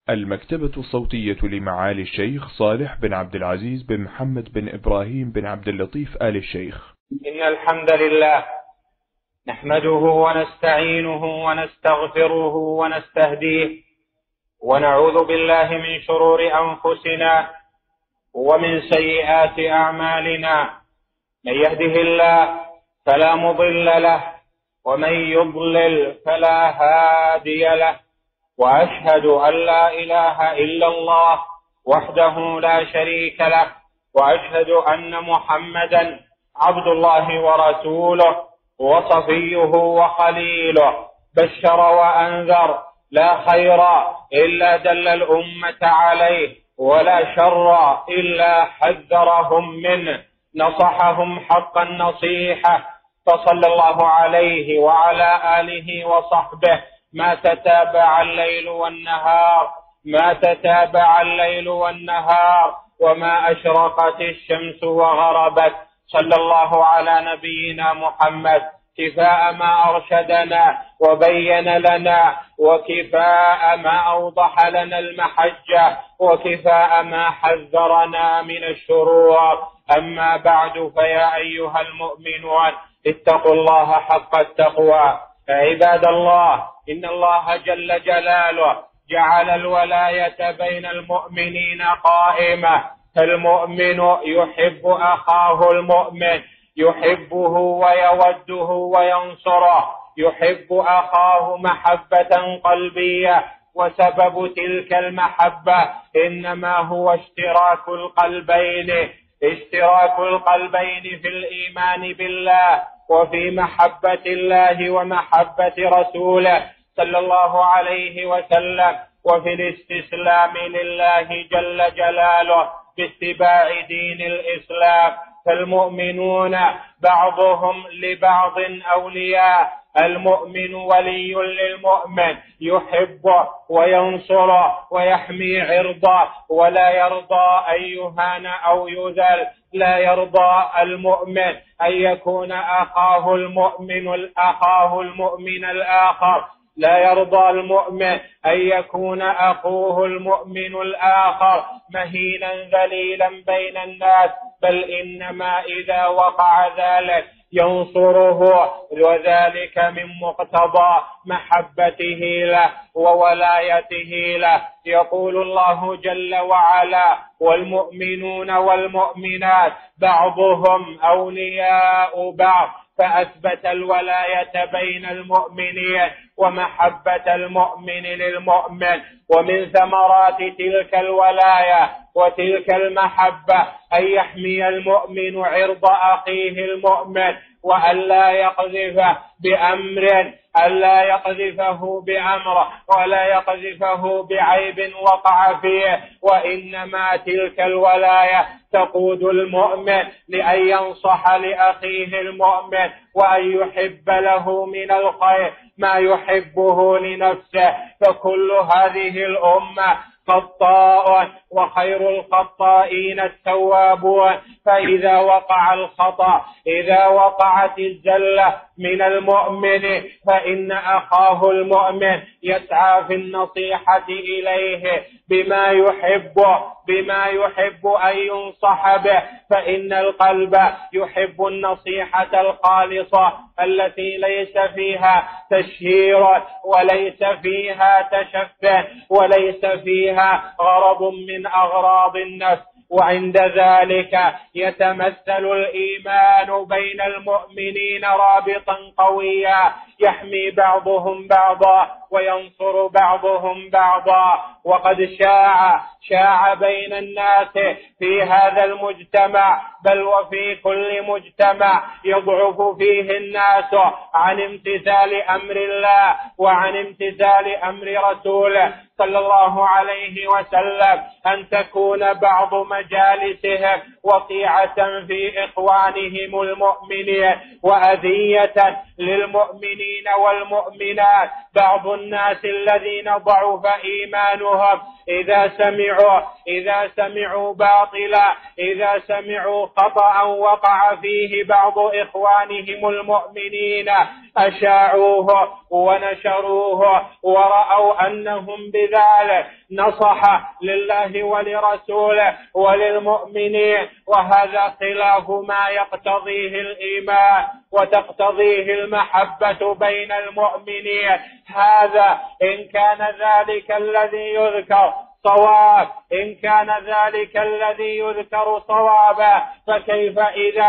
المكتبة الصوتية لمعالي الشيخ صالح بن عبد العزيز بن محمد بن إبراهيم بن عبد اللطيف آل الشيخ. إن الحمد لله نحمده ونستعينه ونستغفره ونستهديه ونعوذ بالله من شرور أنفسنا ومن سيئات أعمالنا. من يهده الله فلا مضل له ومن يضلل فلا هادي له، وأشهد أن لا إله إلا الله وحده لا شريك له، وأشهد أن محمدا عبد الله ورسوله وصفيه وخليله، بشر وأنذر لا خير إلا دل الأمة عليه ولا شر إلا حذرهم منه، نصحهم حق النصيحة، فصلى الله عليه وعلى آله وصحبه ما تتابع الليل والنهار وما أشرقت الشمس وغربت. صلى الله على نبينا محمد كفاء ما أرشدنا وبين لنا، وكفاء ما أوضح لنا المحجة، وكفاء ما حذرنا من الشرور. أما بعد، فيا أيها المؤمنون اتقوا الله حق التقوى. عباد الله، إن الله جل جلاله جعل الولاية بين المؤمنين قائمة، فالمؤمن يحب أخاه المؤمن، يحبه ويوده وينصره، يحب أخاه محبة قلبية، وسبب تلك المحبة إنما هو اشتراك القلبين في الإيمان بالله وفي محبة الله ومحبة رسوله صلى الله عليه وسلم، وفي الاستسلام لله جل جلاله باتباع دين الإسلام. فالمؤمنون بعضهم لبعض أولياء، المؤمن ولي للمؤمن، يحبه وينصره ويحمي عرضه، ولا يرضى أن يهان أو يذل. لا يرضى المؤمن أن يكون أخاه المؤمن الآخر، لا يرضى المؤمن أن يكون أخوه المؤمن الآخر مهينا ذليلا بين الناس، بل إنما إذا وقع ذلك ينصره، وذلك من مقتضى محبته له وولايته له. يقول الله جل وعلا: والمؤمنون والمؤمنات بعضهم أولياء بعض، فأثبت الولاية بين المؤمنين ومحبة المؤمن للمؤمن. ومن ثمرات تلك الولاية وتلك المحبة أن يحمي المؤمن عرض أخيه المؤمن، وألا يقذفه بأمر ولا يقذفه بعيب وقع فيه، وإنما تلك الولاية تقود المؤمن لأن ينصح لأخيه المؤمن، وأن يحب له من الخير ما يحبه لنفسه. فكل هذه الأمة خطاء، وخير الخطائين التوابون. فإذا وقع الخطأ، إذا وقعت الزلة من المؤمن، فإن أخاه المؤمن يسعى في النصيحة إليه بما يحب أن ينصح به، فإن القلب يحب النصيحة الخالصة التي ليس فيها تشهير وليس فيها تشفه وليس فيها غرض من أغراض النفس. وعند ذلك يتمثل الإيمان بين المؤمنين رابطا قويا يحمي بعضهم بعضا وينصر بعضهم بعضا. وقد شاع بين الناس في هذا المجتمع، بل وفي كل مجتمع يضعف فيه الناس عن امتثال أمر الله وعن امتثال أمر رسوله صلى الله عليه وسلم، أن تكون بعض مجالسهم وقيعة في إخوانهم المؤمنين وأذية للمؤمنين والمؤمنات. بعض الناس الذين ضعف إيمانهم إذا سمعوا باطلا، إذا سمعوا خطأ وقع فيه بعض إخوانهم المؤمنين أشاعوه ونشروه ورأوا أنهم بذلك نصح لله ولرسوله وللمؤمنين، وهذا خلاف ما يقتضيه الإيمان وتقتضيه المحبة بين المؤمنين. هذا إن كان ذلك الذي يذكر صواب، إن كان ذلك الذي يذكر صوابا، فكيف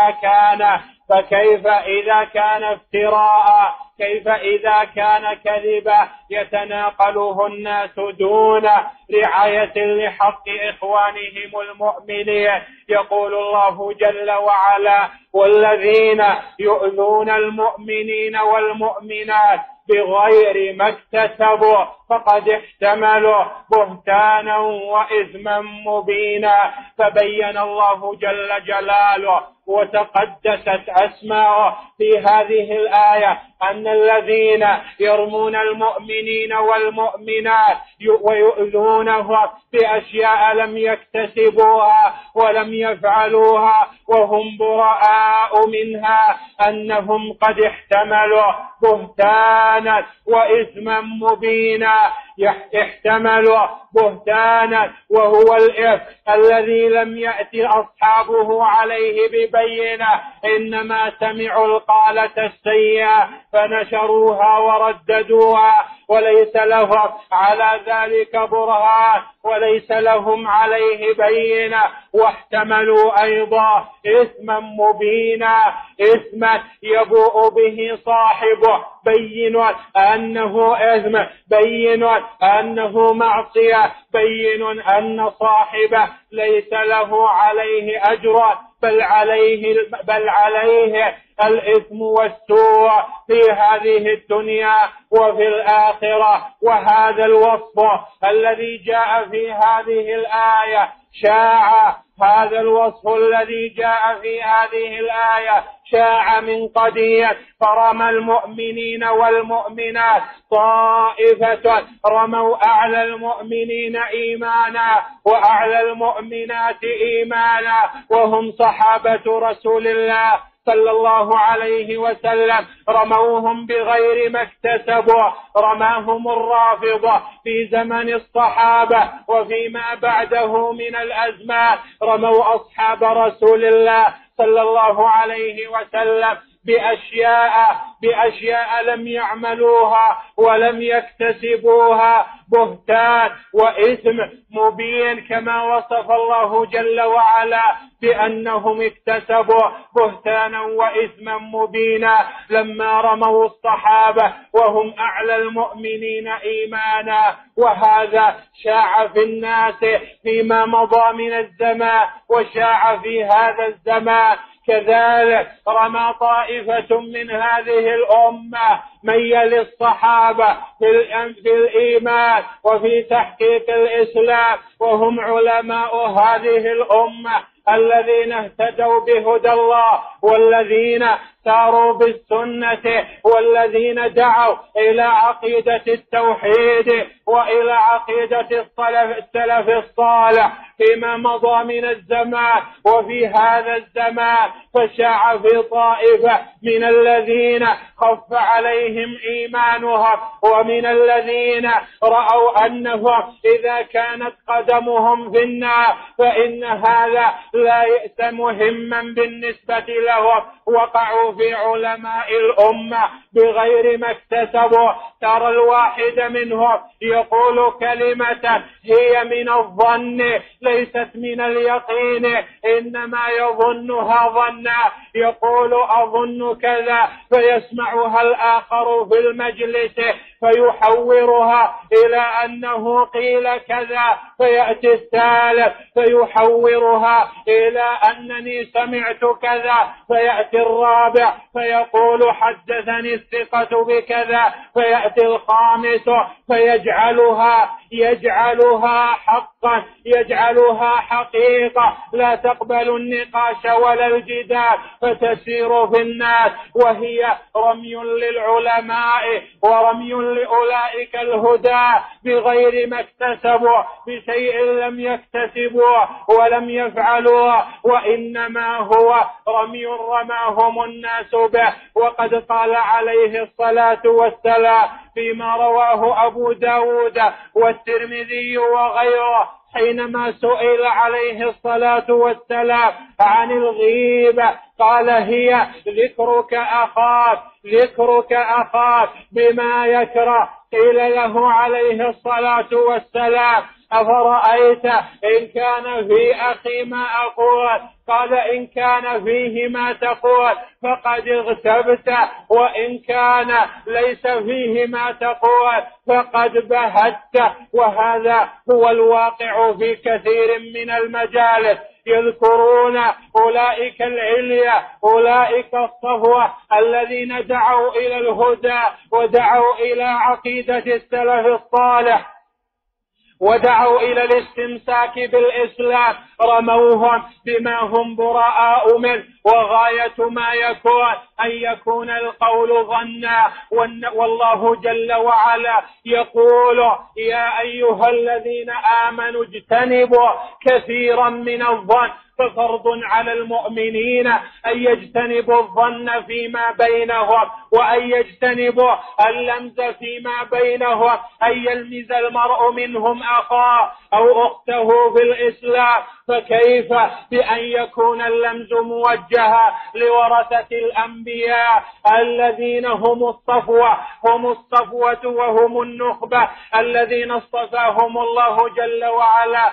إذا كان افتراء؟ كيف إذا كان كذبا يتناقله الناس دون رعاية لحق إخوانهم المؤمنين؟ يقول الله جل وعلا: والذين يؤذون المؤمنين والمؤمنات بغير ما اكتسبوا فقد احتملوا بهتانا وإثما مبينا. فبين الله جل جلاله وتقدست أسماؤه في هذه الآية أن الذين يرمون المؤمنين والمؤمنات ويؤذونهم بأشياء لم يكتسبوها ولم يفعلوها وهم براء منها أنهم قد احتملوا بهتانا وإثما مبينا. احتملوا بهتانا وهو الإثم الذي لم يأتي أصحابه عليه ببينة، إنما سمعوا القالة السيئة فنشروها ورددوها وليس لهم على ذلك برهان وليس لهم عليه بينة، واحتملوا أيضا إثما مبينا، إثما يبوء به صاحبه، بين أنه إثم، بين أنه معصية، بين أن صاحبه ليس له عليه أجر بل عليه الإثم والسوء في هذه الدنيا وفي الآخرة. وهذا الوصف الذي جاء في هذه الآية شاع، هذا الوصف الذي جاء في هذه الآية شاع من قديم، فرمى المؤمنين والمؤمنات طائفة رموا أعلى المؤمنين إيمانا وأعلى المؤمنات إيمانا وهم صحابة رسول الله صلى الله عليه وسلم، رموهم بغير ما اكتسبوا، رماهم الرافضة في زمن الصحابة وفيما بعده من الأزمان، رموا أصحاب رسول الله صلى الله عليه وسلم بأشياء لم يعملوها ولم يكتسبوها، بهتان وإثم مبين كما وصف الله جل وعلا بأنهم اكتسبوا بهتانا وإثما مبينا لما رموا الصحابة وهم أعلى المؤمنين إيمانا. وهذا شاع في الناس فيما مضى من الزمان وشاع في هذا الزمان. كذلك رمى طائفة من هذه الأمة من يلي الصحابة في الإيمان وفي تحقيق الإسلام، وهم علماء هذه الأمة الذين اهتدوا بهدى الله والذين ساروا بالسنة والذين دعوا إلى عقيدة التوحيد وإلى عقيدة السلف الصالح فيما مضى من الزمان وفي هذا الزمان. فشاع في طائفة من الذين خف عليهم إيمانهم ومن الذين رأوا أنهم إذا كانت قدمهم في النار فإن هذا لا يأس مهما بالنسبة لهم، وقعوا في علماء الأمة بغير ما اكتسبوا. ترى الواحد منهم يقول كلمة هي من الظن ليست من اليقين، إنما يظنها ظنا، يقول أظن كذا فيسمعها الآخر في المجلس فيحورها إلى أنه قيل كذا، فيأتي الثالث فيحورها إلى أنني سمعت كذا، فيأتي الرابع فيقول حدثني الثقة بكذا، فيأتي الخامس فيجعلها حقا، يجعلها حقيقة لا تقبل النقاش ولا الجدال، فتسير في الناس وهي رمي للعلماء ورمي لأولئك الهدى بغير ما اكتسبوا بشيء لم يكتسبوه ولم يفعلوه، وإنما هو رمي رماهم الناس به. وقد قال عليه الصلاة والسلام فيما رواه أبو داود والترمذي وغيره حينما سئل عليه الصلاة والسلام عن الغيبة قال: هي ذكرك أخاك بما يكره. قيل له عليه الصلاة والسلام: أفرأيت إن كان في أخي ما أقول؟ قال: إن كان فيه ما تقول فقد اغتبت، وإن كان ليس فيه ما تقول فقد بهت. وهذا هو الواقع في كثير من المجالس، يذكرون أولئك العليا، أولئك الصفوة الذين دعوا إلى الهدى ودعوا إلى عقيدة السلف الصالح ودعوا إلى الاستمساك بالإسلام، رموهم بما هم براء منه، وغاية ما يكون أن يكون القول ظنا. والله جل وعلا يقول: يا أيها الذين آمنوا اجتنبوا كثيرا من الظن. ففرض على المؤمنين أن يجتنبوا الظن فيما بينهم، وأن يجتنبوا اللمز فيما بينهم، أن يلمز المرء منهم أخاه أو أخته في الإسلام. فكيف بأن يكون اللمز موجها لورثة الأنبياء الذين هم الصفوة وهم النخبة الذين اصطفاهم الله جل وعلا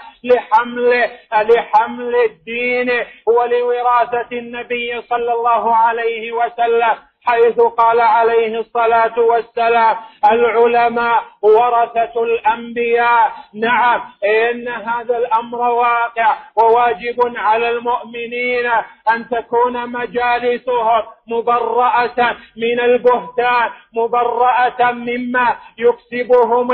لحمل الدين ولوراثة النبي صلى الله عليه وسلم، حيث قال عليه الصلاة والسلام: العلماء ورثة الأنبياء. نعم، إن هذا الأمر واقع، وواجب على المؤمنين أن تكون مجالسهم مبرأة من البهتان، مبرأة مما يكسبهم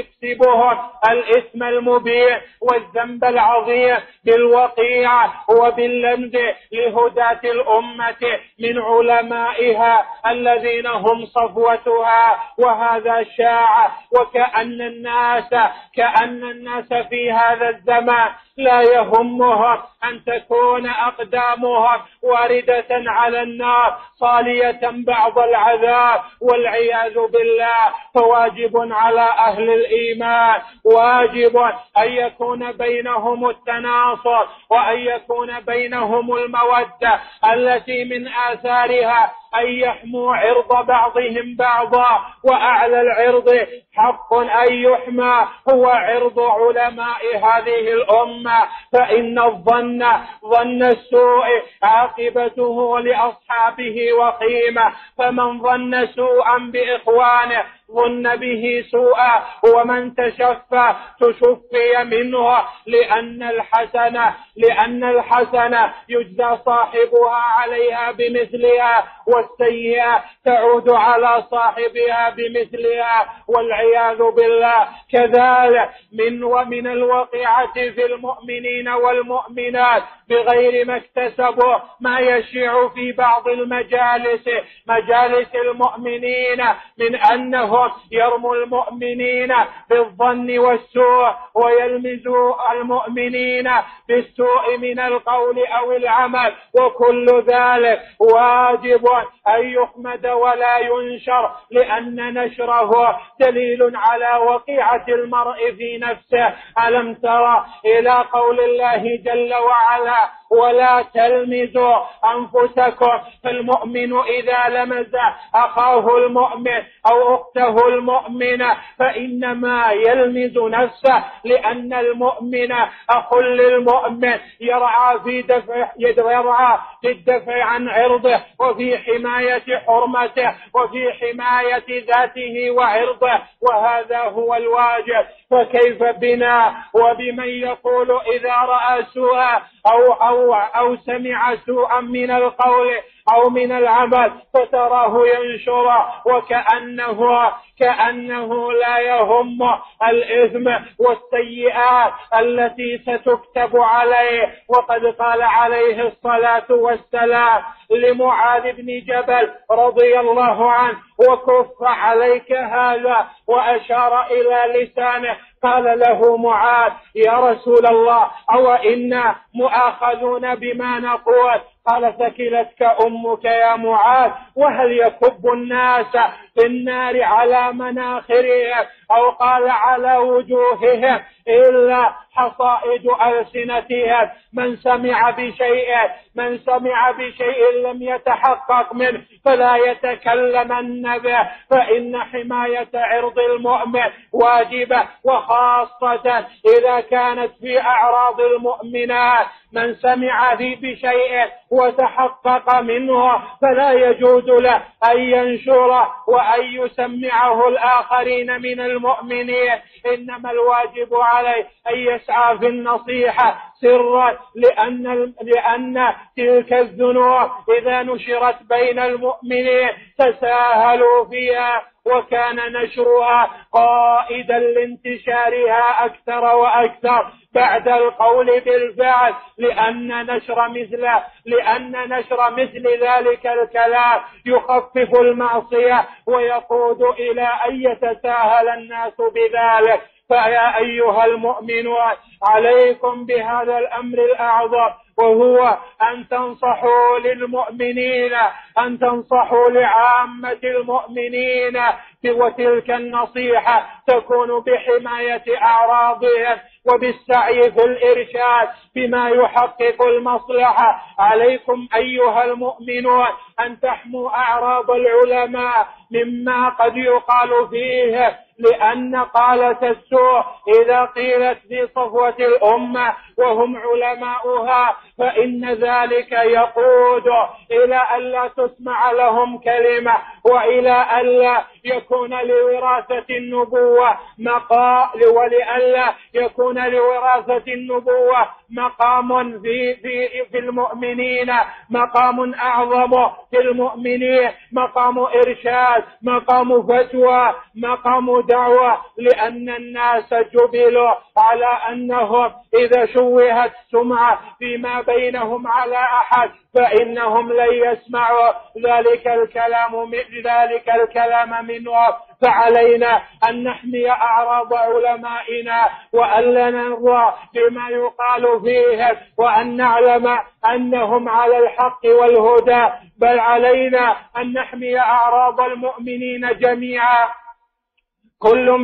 الإثم المبين والذنب العظيم بالوقيعة وباللمز لهداة الأمة من علمائها الذين هم صفوتها. وهذا شاع، وكأن الناس في هذا الزمان لا يهمهم أن تكون أقدامهم واردة على النار صالية بعض العذاب والعياذ بالله. فواجب على أهل الإيمان، واجب أن يكون بينهم التناصر، وأن يكون بينهم المودة التي من آثارها أن يحموا عرض بعضهم بعضا. وأعلى العرض حق أن يحمى هو عرض علماء هذه الأمة، فإن ظن السوء عاقبته لأصحابه وخيمة، فمن ظن سوءا بإخوانه ظن به سوءا، ومن تشفى منه، لأن الحسنة يجزى صاحبها عليها بمثلها، والسيئة تعود على صاحبها بمثلها والعياذ بالله. كذلك من الوقيعة في المؤمنين والمؤمنات بغير ما اكتسبوا ما يشيع في بعض مجالس المؤمنين من أنهم يرموا المؤمنين بالظن والسوء، ويلمزوا المؤمنين بالسوء من القول أو العمل. وكل ذلك واجب أن يحمد ولا ينشر، لأن نشره دليل على وقيعة المرء في نفسه. ألم ترى إلى قول الله جل وعلا: ولا تلمزوا أنفسكم؟ فالمؤمن إذا لمز أخاه المؤمن أو أخته المؤمنة فإنما يلمز نفسه، لأن المؤمن أخ للمؤمن، يرعى في الدفع عن عرضه، وفي حماية حرمته، وفي حماية ذاته وعرضه، وهذا هو الواجب. فكيف بنا وبمن يقول إذا رأى سوءا أو سمع سوءا من القول أو من العمل فتراه ينشره كأنه لا يهم الإثم والسيئات التي ستكتب عليه. وقد قال عليه الصلاة والسلام لمعاذ بن جبل رضي الله عنه: وكف عليك هذا، وأشار إلى لسانه. قال له معاذ: يا رسول الله، أو إنا مؤاخذون بما نقول؟ قال: ثكلتك أمك يا معاذ، وهل يكب الناس في النار على مناخرهم، أو قال على وجوههم، إلا حصائد ألسنتهم. من سمع بشيء لم يتحقق منه فلا يتكلمن به، فإن حماية عرض المؤمن واجبة، وخاصة إذا كانت في أعراض المؤمنات. من سمع بشيء وتحقق منه فلا يجوز له أن ينشره وأن يسمعه الآخرين من المؤمنين، إنما الواجب عليه أن يسعى في النصيحة سرا، لأن تلك الذنوب إذا نشرت بين المؤمنين تساهلوا فيها، وكان نشرها قائدا لانتشارها أكثر وأكثر بعد القول بالفعل، لأن نشر مثل ذلك الكلام يخفف المعصية ويقود إلى أن يتساهل الناس بذلك. فيا أيها المؤمنون، عليكم بهذا الأمر الأعظم، وهو أن تنصحوا للمؤمنين، أن تنصحوا لعامة المؤمنين، وتلك النصيحة تكون بحماية أعراضهم وبالسعي في الإرشاد بما يحقق المصلحة. عليكم أيها المؤمنون أن تحموا أعراض العلماء مما قد يقال فيه، لأن قالة السوء إذا قيلت في صفوة الأمة وهم علماؤها فإن ذلك يقود إلى أن لا تسمع لهم كلمة، وإلى أن لا يكون لوراثة النبوة مقام في المؤمنين، مقام أعظم في المؤمنين، مقام إرشاد، مقام فتوى، مقام دعوة، لأن الناس جبلوا على أنهم إذا شوهت سمعة فيما بينهم على أحد فإنهم لن يسمعوا ذلك الكلام منهم. فعلينا أن نحمي أعراض علمائنا، وأن لا نرضى بما يقال فيهم، وأن نعلم أنهم على الحق والهدى، بل علينا أن نحمي أعراض المؤمنين جميعا، كل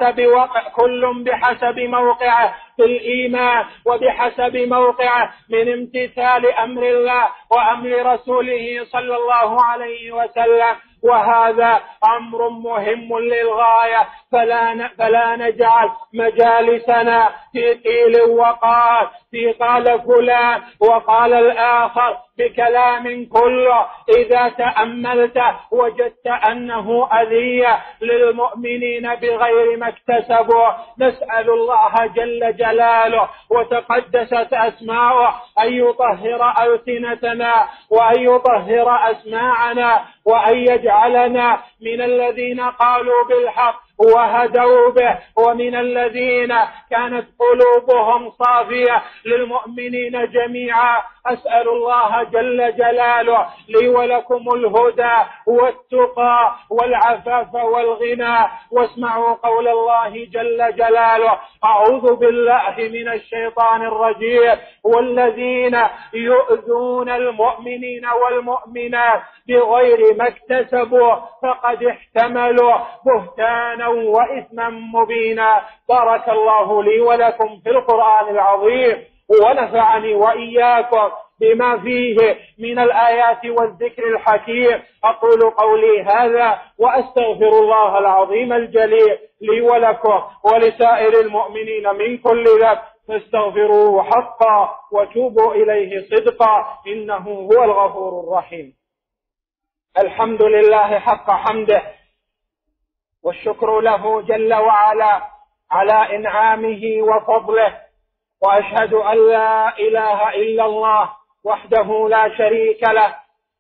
بحسب موقعه في الإيمان، وبحسب موقعه من امتثال أمر الله وأمر رسوله صلى الله عليه وسلم. وهذا أمر مهم للغاية، فلا نجعل مجالسنا في قيل وقال، في قال فلان وقال الآخر، بكلام كله إذا تأملت وجدت أنه أذية للمؤمنين بغير ما اكتسبوا. نسأل الله جل جلاله وتقدست أسماؤه أن يطهر ألسنتنا وأن يطهر أسماعنا، وأن يجعلنا من الذين قالوا بالحق وهدوا به، ومن الذين كانت قلوبهم صافية للمؤمنين جميعا. أسأل الله جل جلاله لي ولكم الهدى والتقى والعفاف والغنى. واسمعوا قول الله جل جلاله: أعوذ بالله من الشيطان الرجيم: والذين يؤذون المؤمنين والمؤمنات بغير ما اكتسبوا فقد احتملوا بهتانا وإثما مبينا. بارك الله لي ولكم في القرآن العظيم، ونفعني وإياكم بما فيه من الآيات والذكر الحكيم. أقول قولي هذا وأستغفر الله العظيم الجليل لي ولكم ولسائر المؤمنين من كل ذنب، فاستغفروه حقا وتوبوا إليه صدقا، إنه هو الغفور الرحيم. الحمد لله حق حمده، والشكر له جل وعلا على إنعامه وفضله، وأشهد أن لا إله إلا الله وحده لا شريك له،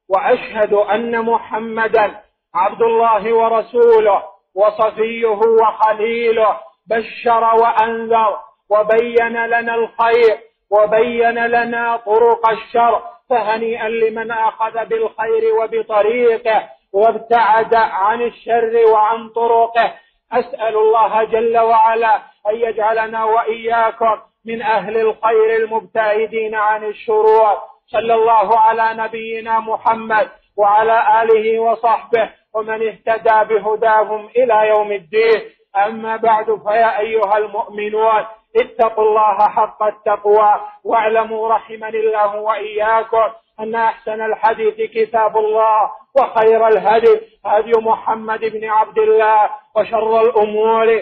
وأشهد أن محمدا عبد الله ورسوله وصفيه وخليله، بشر وأنذر وبين لنا الخير وبين لنا طرق الشر، فهنيئا لمن أخذ بالخير وبطريقه وابتعد عن الشر وعن طرقه. أسأل الله جل وعلا أن يجعلنا وإياكم من أهل الخير المبتعدين عن الشرور. صلى الله على نبينا محمد وعلى آله وصحبه ومن اهتدى بهداهم إلى يوم الدين. أما بعد، فيا أيها المؤمنون اتقوا الله حق التقوى، واعلموا رحمني الله وإياكم أن أحسن الحديث كتاب الله، وخير الهدي هدي محمد بن عبد الله، وشر الأمور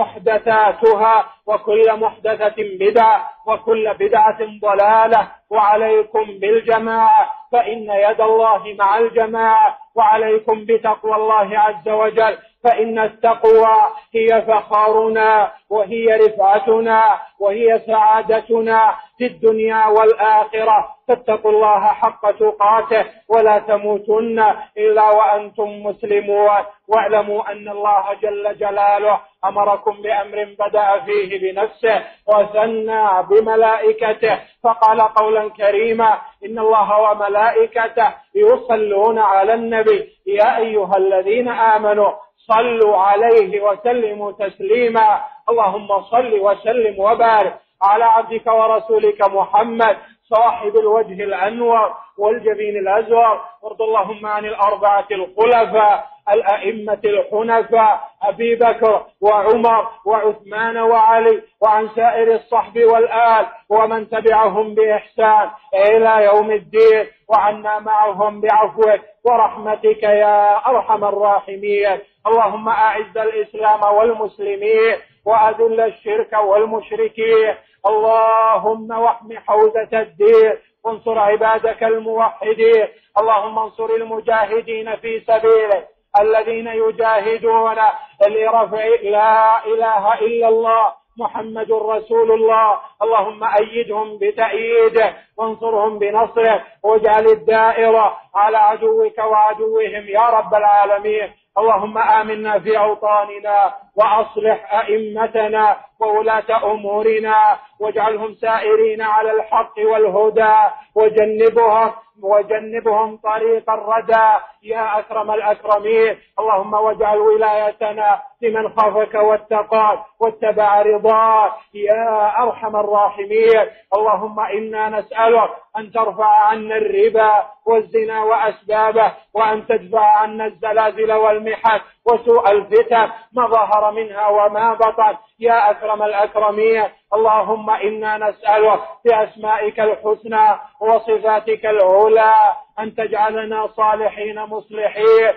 محدثاتها، وكل محدثة بدعة، وكل بدعة ضلالة. وعليكم بالجماعة فإن يد الله مع الجماعة، وعليكم بتقوى الله عز وجل، فإن التقوى هي فخارنا وهي رفعتنا وهي سعادتنا في الدنيا والآخرة. فاتقوا الله حق تقاته ولا تموتن إلا وأنتم مسلمون. واعلموا أن الله جل جلاله أمركم بأمر بدأ فيه بنفسه وثنى بملائكته، فقال قولا كريما: إن الله وملائكته يصلون على النبي يا أيها الذين آمنوا صلوا عليه وسلموا تسليما. اللهم صل وسلم وبارك على عبدك ورسولك محمد صاحب الوجه الأنور والجبين الأزور. وارض اللهم عن الأربعة الخلفاء الأئمة الحنفاء أبي بكر وعمر وعثمان وعلي، وعن سائر الصحب والآل ومن تبعهم بإحسان إلى يوم الدين، وعنا معهم بعفوك ورحمتك يا أرحم الراحمين. اللهم أعز الإسلام والمسلمين وأذل الشرك والمشركين. اللهم واحم حوزة الدين وانصر عبادك الموحدين. اللهم انصر المجاهدين في سبيلك الذين يجاهدون لرفع لا إله إلا الله محمد رسول الله. اللهم أيدهم بتأييده وانصرهم بنصره، واجعل الدائرة على عدوك وعدوهم يا رب العالمين. اللهم آمنا في أوطاننا وأصلح أئمتنا وولاة أمورنا، واجعلهم سائرين على الحق والهدى، وجنبهم طريق الردى يا أكرم الأكرمين. اللهم واجعل ولايتنا لمن خافك واتقاك واتبع رضاك يا أرحم الراحمين. اللهم إنا نسألك أن ترفع عنا الربا والزنا وأسبابه، وأن تدفع عنا الزلازل والمحن وسوء الفتن ما ظهر منها وما بطن يا أكرم الأكرمين. اللهم إنا نسألك بأسمائك الحسنى وصفاتك العلى أن تجعلنا صالحين مصلحين.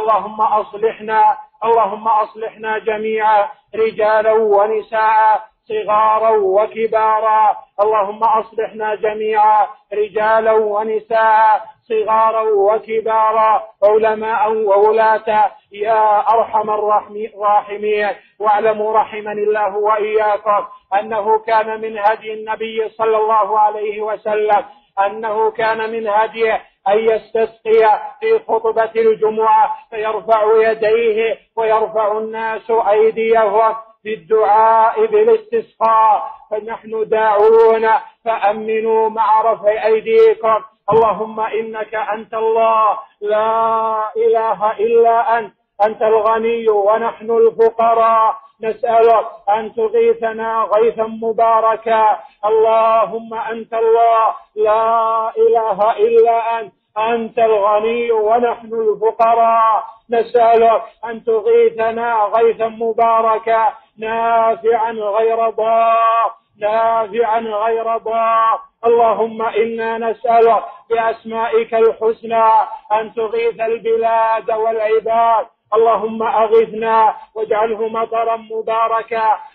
اللهم أصلحنا جميعا، رجالا ونساء، صغارا وكبارا. اللهم أصلحنا جميعا، رجالا ونساء، صغارا وكبارا، علماء وولاة يا أرحم الراحمين. واعلموا رحمني الله وإياكم أنه كان من هدي النبي صلى الله عليه وسلم أنه كان من هديه أن يستسقي في خطبة الجمعة فيرفع يديه ويرفع الناس أيديهم بالدعاء بالاستسقاء، فنحن داعون فأمنوا مع رفع أيديكم. اللهم إنك أنت الله لا إله إلا أنت الغني ونحن الفقراء، نسألك أن تغيثنا غيثا مباركا. اللهم أنت الله لا إله إلا أنت الغني ونحن الفقراء، نسألك أن تغيثنا غيثا مباركا نافعا غير ضار، نافعا غير ضار. اللهم إنا نسألك بأسمائك الحسنى أن تغيث البلاد والعباد. اللهم أغثنا واجعله مطرا مباركا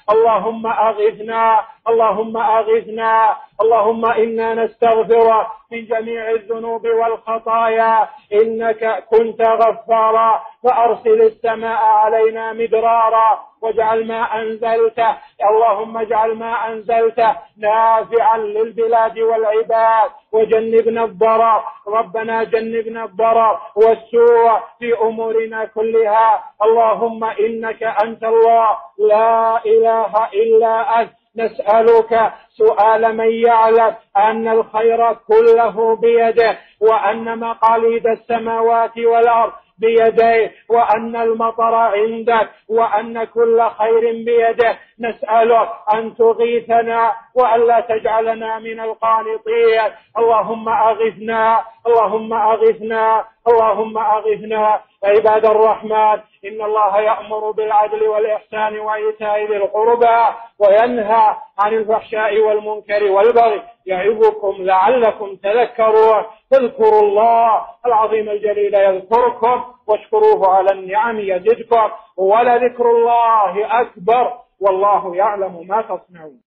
اللهم أغثنا، اللهم أغثنا، اللهم إنا نستغفرك من جميع الذنوب والخطايا، إنك كنت غفارا، فأرسل السماء علينا مدرارا، واجعل ما أنزلته، اللهم اجعل ما أنزلته نافعا للبلاد والعباد، وجنبنا الضرر، ربنا جنبنا الضرر والسوء في أمورنا كلها. اللهم إنك أنت الله لا إله إلا أنت، نسألك سؤال من يعلم أن الخير كله بيده، وأن مقاليد السماوات والأرض بيديه، وأن المطر عندك، وأن كل خير بيده. نسألك أن تغيثنا وألا تجعلنا من القانطين. اللهم أغثنا، اللهم أغثنا، اللهم أغثنا. عباد الرحمن، إن الله يأمر بالعدل والإحسان وإيتاء ذي القربى وينهى عن الفحشاء والمنكر والبغي، يعظكم لعلكم تذكرون. فاذكروا الله العظيم الجليل يذكركم، واشكروه على النعم يزدكم، ولذكر الله أكبر، والله يعلم ما تصنعون.